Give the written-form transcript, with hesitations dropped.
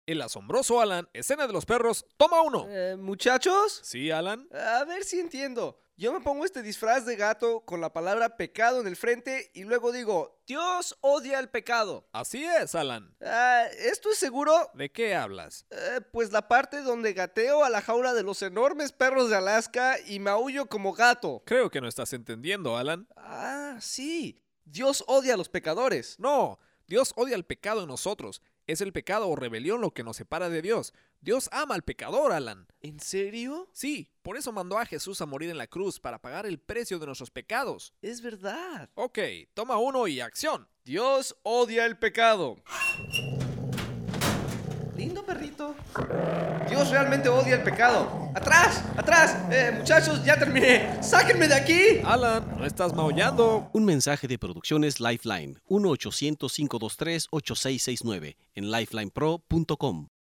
El asombroso Alan, escena de los perros, toma 1. ¿Muchachos? ¿Sí, Alan? A ver si entiendo. Yo me pongo este disfraz de gato con la palabra pecado en el frente y luego digo, Dios odia el pecado. Así es, Alan. ¿Esto es seguro? ¿De qué hablas? Pues la parte donde gateo a la jaula de los enormes perros de Alaska y maullo como gato. Creo que no estás entendiendo, Alan. Sí. Dios odia a los pecadores. No, Dios odia el pecado en nosotros. Es el pecado o rebelión lo que nos separa de Dios. Dios ama al pecador, Alan. ¿En serio? Sí, por eso mandó a Jesús a morir en la cruz para pagar el precio de nuestros pecados. Es verdad. Ok, toma 1 y acción. Dios odia el pecado. Lindo perrito. Dios realmente odia el pecado. ¡Atrás! ¡Atrás! Muchachos, ya terminé. ¡Sáquenme de aquí! Alan, no estás maullando. Un mensaje de Producciones Lifeline, 1-800-523-8669, en lifelinepro.com.